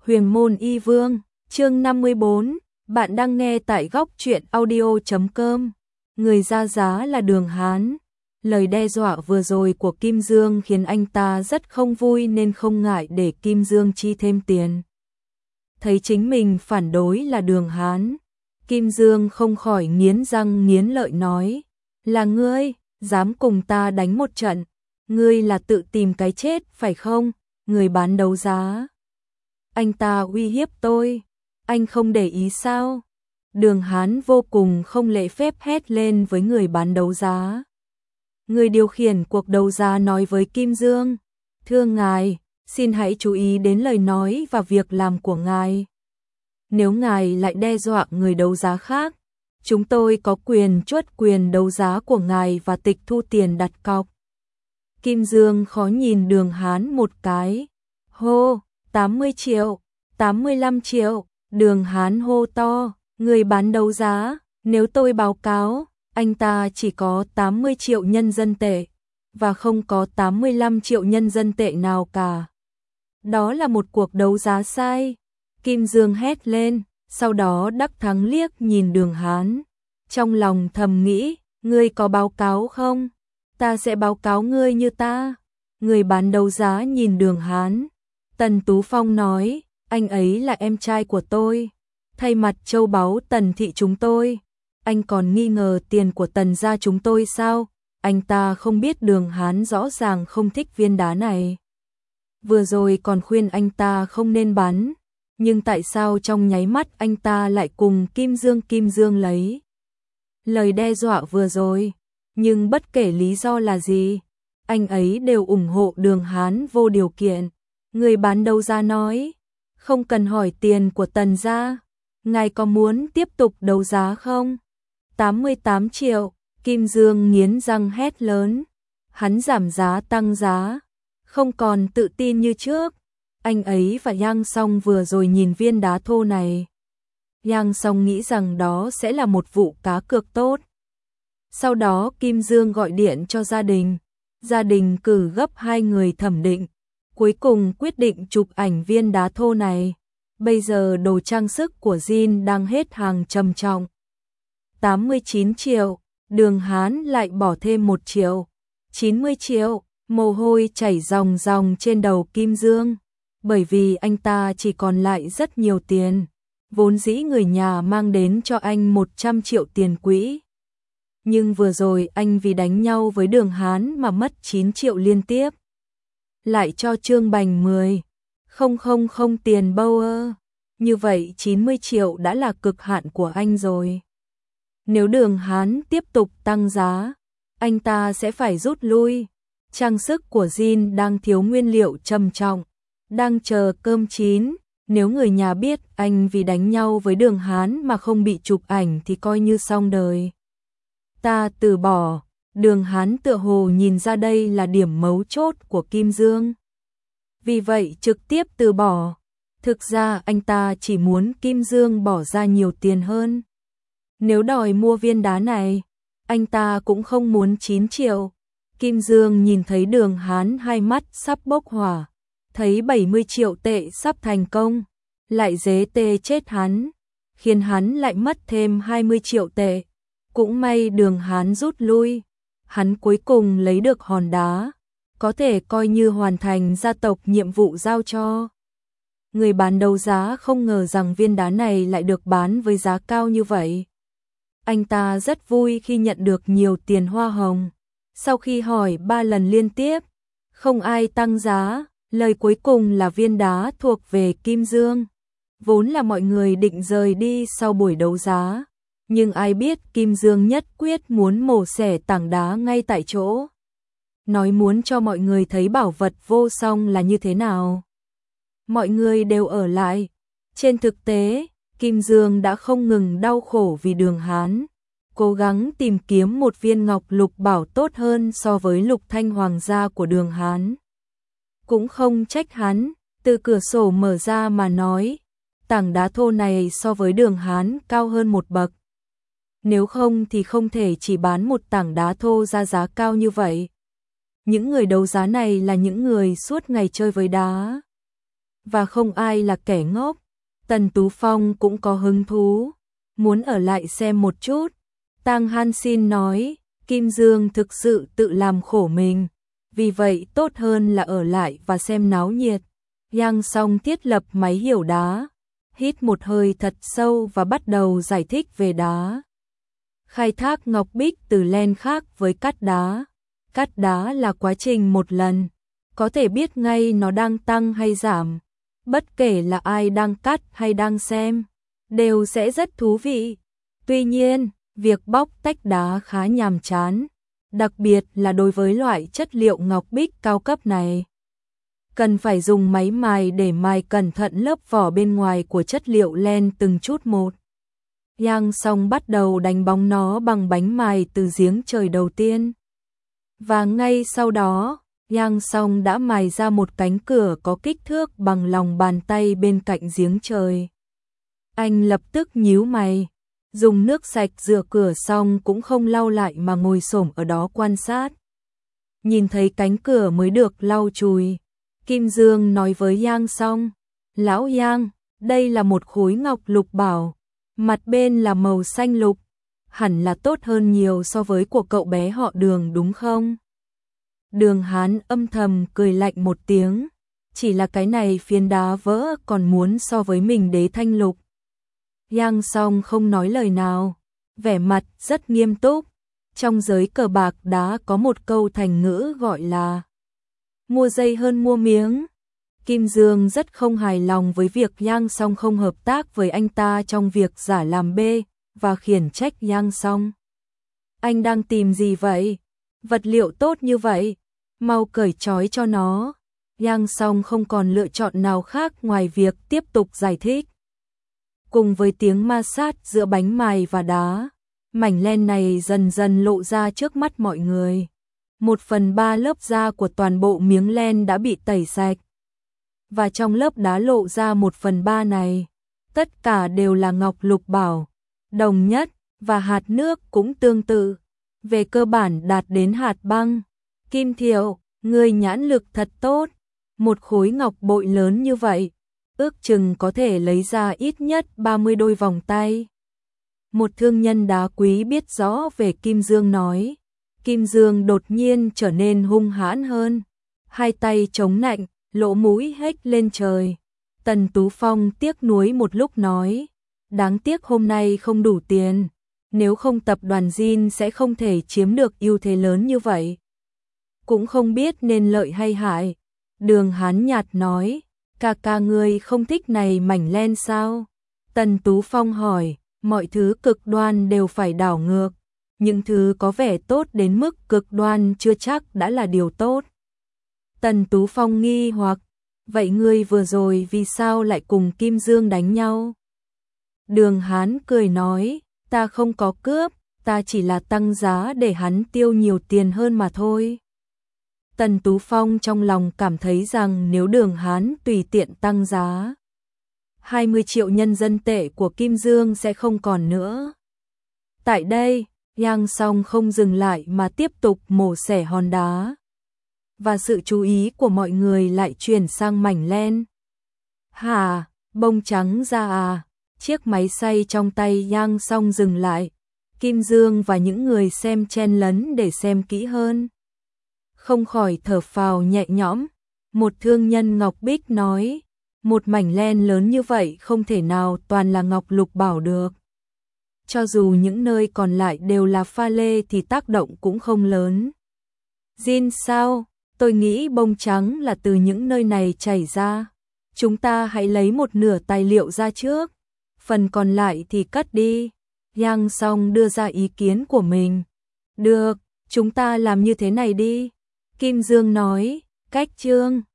Huyền môn y vương, chương 54, bạn đang nghe tại góc truyện audio.com. Người ra giá là Đường Hán. Lời đe dọa vừa rồi của Kim Dương khiến anh ta rất không vui nên không ngại để Kim Dương chi thêm tiền. Thấy chính mình phản đối là Đường Hán, Kim Dương không khỏi nghiến răng nghiến lợi nói, là ngươi, dám cùng ta đánh một trận, ngươi là tự tìm cái chết phải không, người bán đấu giá. Anh ta uy hiếp tôi, anh không để ý sao? Đường Hán vô cùng không lễ phép hét lên với người bán đấu giá. Người điều khiển cuộc đấu giá nói với Kim Dương, thưa ngài, xin hãy chú ý đến lời nói và việc làm của ngài. Nếu ngài lại đe dọa người đấu giá khác, chúng tôi có quyền truất quyền đấu giá của ngài và tịch thu tiền đặt cọc. Kim Dương khó nhìn Đường Hán một cái, hô, 80 triệu, 85 triệu, Đường Hán hô to, người bán đấu giá, nếu tôi báo cáo, anh ta chỉ có 80 triệu nhân dân tệ, và không có 85 triệu nhân dân tệ nào cả. Đó là một cuộc đấu giá sai, Kim Dương hét lên, sau đó đắc thắng liếc nhìn Đường Hán, trong lòng thầm nghĩ, ngươi có báo cáo không? Ta sẽ báo cáo ngươi như ta. Người bán đấu giá nhìn Đường Hán. Tần Tú Phong nói, anh ấy là em trai của tôi, thay mặt châu báu Tần thị chúng tôi, anh còn nghi ngờ tiền của Tần gia chúng tôi sao? Anh ta không biết Đường Hán rõ ràng không thích viên đá này. Vừa rồi còn khuyên anh ta không nên bán, nhưng tại sao trong nháy mắt anh ta lại cùng Kim Dương lấy lời đe dọa vừa rồi, nhưng bất kể lý do là gì, anh ấy đều ủng hộ Đường Hán vô điều kiện. Người bán đấu giá nói, không cần hỏi tiền của Tần gia, ngài có muốn tiếp tục đấu giá không? 88 triệu, Kim Dương nghiến răng hét lớn, hắn giảm giá tăng giá, không còn tự tin như trước. Anh ấy và Yang Song vừa rồi nhìn viên đá thô này. Yang Song nghĩ rằng đó sẽ là một vụ cá cược tốt. Sau đó Kim Dương gọi điện cho gia đình cử gấp 2 người thẩm định. Cuối cùng quyết định chụp ảnh viên đá thô này. Bây giờ đồ trang sức của Jin đang hết hàng trầm trọng. 89 triệu, Đường Hán lại bỏ thêm 1 triệu. 90 triệu, mồ hôi chảy ròng ròng trên đầu Kim Dương. Bởi vì anh ta chỉ còn lại rất nhiều tiền. Vốn dĩ người nhà mang đến cho anh 100 triệu tiền quỹ. Nhưng vừa rồi anh vì đánh nhau với Đường Hán mà mất 9 triệu liên tiếp. Lại cho Trương Bành 10,000 tiền Bauer. Như vậy 90 triệu đã là cực hạn của anh rồi. Nếu Đường Hán tiếp tục tăng giá, anh ta sẽ phải rút lui. Trang sức của Jin đang thiếu nguyên liệu trầm trọng, đang chờ cơm chín. Nếu người nhà biết anh vì đánh nhau với Đường Hán mà không bị chụp ảnh thì coi như xong đời. Ta từ bỏ. Đường Hán tựa hồ nhìn ra đây là điểm mấu chốt của Kim Dương. Vì vậy trực tiếp từ bỏ. Thực ra anh ta chỉ muốn Kim Dương bỏ ra nhiều tiền hơn. Nếu đòi mua viên đá này, anh ta cũng không muốn 9 triệu. Kim Dương nhìn thấy Đường Hán hai mắt sắp bốc hỏa, thấy 70 triệu tệ sắp thành công, lại dế tê chết hắn, khiến hắn lại mất thêm 20 triệu tệ. Cũng may Đường Hán rút lui. Hắn cuối cùng lấy được hòn đá, có thể coi như hoàn thành gia tộc nhiệm vụ giao cho. Người bán đấu giá không ngờ rằng viên đá này lại được bán với giá cao như vậy. Anh ta rất vui khi nhận được nhiều tiền hoa hồng. Sau khi hỏi 3 lần liên tiếp, không ai tăng giá, lời cuối cùng là viên đá thuộc về Kim Dương. Vốn là mọi người định rời đi sau buổi đấu giá. Nhưng ai biết Kim Dương nhất quyết muốn mổ xẻ tảng đá ngay tại chỗ. Nói muốn cho mọi người thấy bảo vật vô song là như thế nào. Mọi người đều ở lại. Trên thực tế, Kim Dương đã không ngừng đau khổ vì Đường Hán. Cố gắng tìm kiếm một viên ngọc lục bảo tốt hơn so với lục thanh hoàng gia của Đường Hán. Cũng không trách hắn, từ cửa sổ mở ra mà nói. Tảng đá thô này so với Đường Hán cao hơn một bậc. Nếu không thì không thể chỉ bán một tảng đá thô ra giá cao như vậy. Những người đấu giá này là những người suốt ngày chơi với đá. và không ai là kẻ ngốc. Tần Tú Phong cũng có hứng thú, muốn ở lại xem một chút. Tang Han Xin nói, Kim Dương thực sự tự làm khổ mình, vì vậy tốt hơn là ở lại và xem náo nhiệt. Yang Song thiết lập máy hiểu đá, hít một hơi thật sâu và bắt đầu giải thích về đá. Khai thác ngọc bích từ len khác với cắt đá. Cắt đá là quá trình một lần, có thể biết ngay nó đang tăng hay giảm. Bất kể là ai đang cắt hay đang xem, đều sẽ rất thú vị. Tuy nhiên, việc bóc tách đá khá nhàm chán, đặc biệt là đối với loại chất liệu ngọc bích cao cấp này. Cần phải dùng máy mài để mài cẩn thận lớp vỏ bên ngoài của chất liệu len từng chút một. Yang Song bắt đầu đánh bóng nó bằng bánh mài từ giếng trời đầu tiên. Và ngay sau đó, Yang Song đã mài ra một cánh cửa có kích thước bằng lòng bàn tay bên cạnh giếng trời. Anh lập tức nhíu mày, dùng nước sạch rửa cửa xong cũng không lau lại mà ngồi xổm ở đó quan sát. Nhìn thấy cánh cửa mới được lau chùi, Kim Dương nói với Yang Song, Lão Yang, đây là một khối ngọc lục bảo, mặt bên là màu xanh lục, hẳn là tốt hơn nhiều so với của cậu bé họ Đường đúng không? Đường Hán âm thầm cười lạnh một tiếng, chỉ là cái này phiến đá vỡ còn muốn so với mình đế thanh lục. Yang Song không nói lời nào, vẻ mặt rất nghiêm túc. Trong giới cờ bạc đá có một câu thành ngữ gọi là mua dây hơn mua miếng. Kim Dương rất không hài lòng với việc Yang Song không hợp tác với anh ta trong việc giả làm bê và khiển trách Yang Song. Anh đang tìm gì vậy? Vật liệu tốt như vậy, mau cởi trói cho nó. Yang Song không còn lựa chọn nào khác ngoài việc tiếp tục giải thích. Cùng với tiếng ma sát giữa bánh mài và đá, mảnh len này dần dần lộ ra trước mắt mọi người. 1/3 lớp da của toàn bộ miếng len đã bị tẩy sạch. Và trong lớp đá lộ ra 1/3 này, tất cả đều là ngọc lục bảo, đồng nhất, và hạt nước cũng tương tự. Về cơ bản đạt đến hạt băng. Kim Thiệu, người nhãn lực thật tốt. Một khối ngọc bội lớn như vậy, ước chừng có thể lấy ra ít nhất 30 đôi vòng tay. Một thương nhân đá quý biết rõ về Kim Dương nói. Kim Dương đột nhiên trở nên hung hãn hơn, hai tay chống nạnh, lỗ mũi hếch lên trời. Tần Tú Phong tiếc nuối một lúc nói, đáng tiếc hôm nay không đủ tiền, nếu không tập đoàn Jin sẽ không thể chiếm được ưu thế lớn như vậy. Cũng không biết nên lợi hay hại. Đường Hán nhạt nói, ca ngươi không thích này mảnh len sao? Tần Tú Phong hỏi, mọi thứ cực đoan đều phải đảo ngược. Những thứ có vẻ tốt đến mức cực đoan chưa chắc đã là điều tốt. Tần Tú Phong nghi hoặc, vậy ngươi vừa rồi vì sao lại cùng Kim Dương đánh nhau? Đường Hán cười nói, ta không có cướp, ta chỉ là tăng giá để hắn tiêu nhiều tiền hơn mà thôi. Tần Tú Phong trong lòng cảm thấy rằng nếu Đường Hán tùy tiện tăng giá, 20 triệu nhân dân tệ của Kim Dương sẽ không còn nữa. Tại đây, Yang Song không dừng lại mà tiếp tục mổ xẻ hòn đá. Và sự chú ý của mọi người lại chuyển sang mảnh len. Hả, bông trắng ra à? Chiếc máy xay trong tay Yang Song dừng lại. Kim Dương và những người xem chen lấn để xem kỹ hơn. Không khỏi thở phào nhẹ nhõm. Một thương nhân ngọc bích nói, một mảnh len lớn như vậy không thể nào toàn là ngọc lục bảo được. Cho dù những nơi còn lại đều là pha lê thì tác động cũng không lớn. Jin sao? Tôi nghĩ bông trắng là từ những nơi này chảy ra. Chúng ta hãy lấy một nửa tài liệu ra trước, phần còn lại thì cất đi. Yang Song đưa ra ý kiến của mình. Được, chúng ta làm như thế này đi. Kim Dương nói, cách chương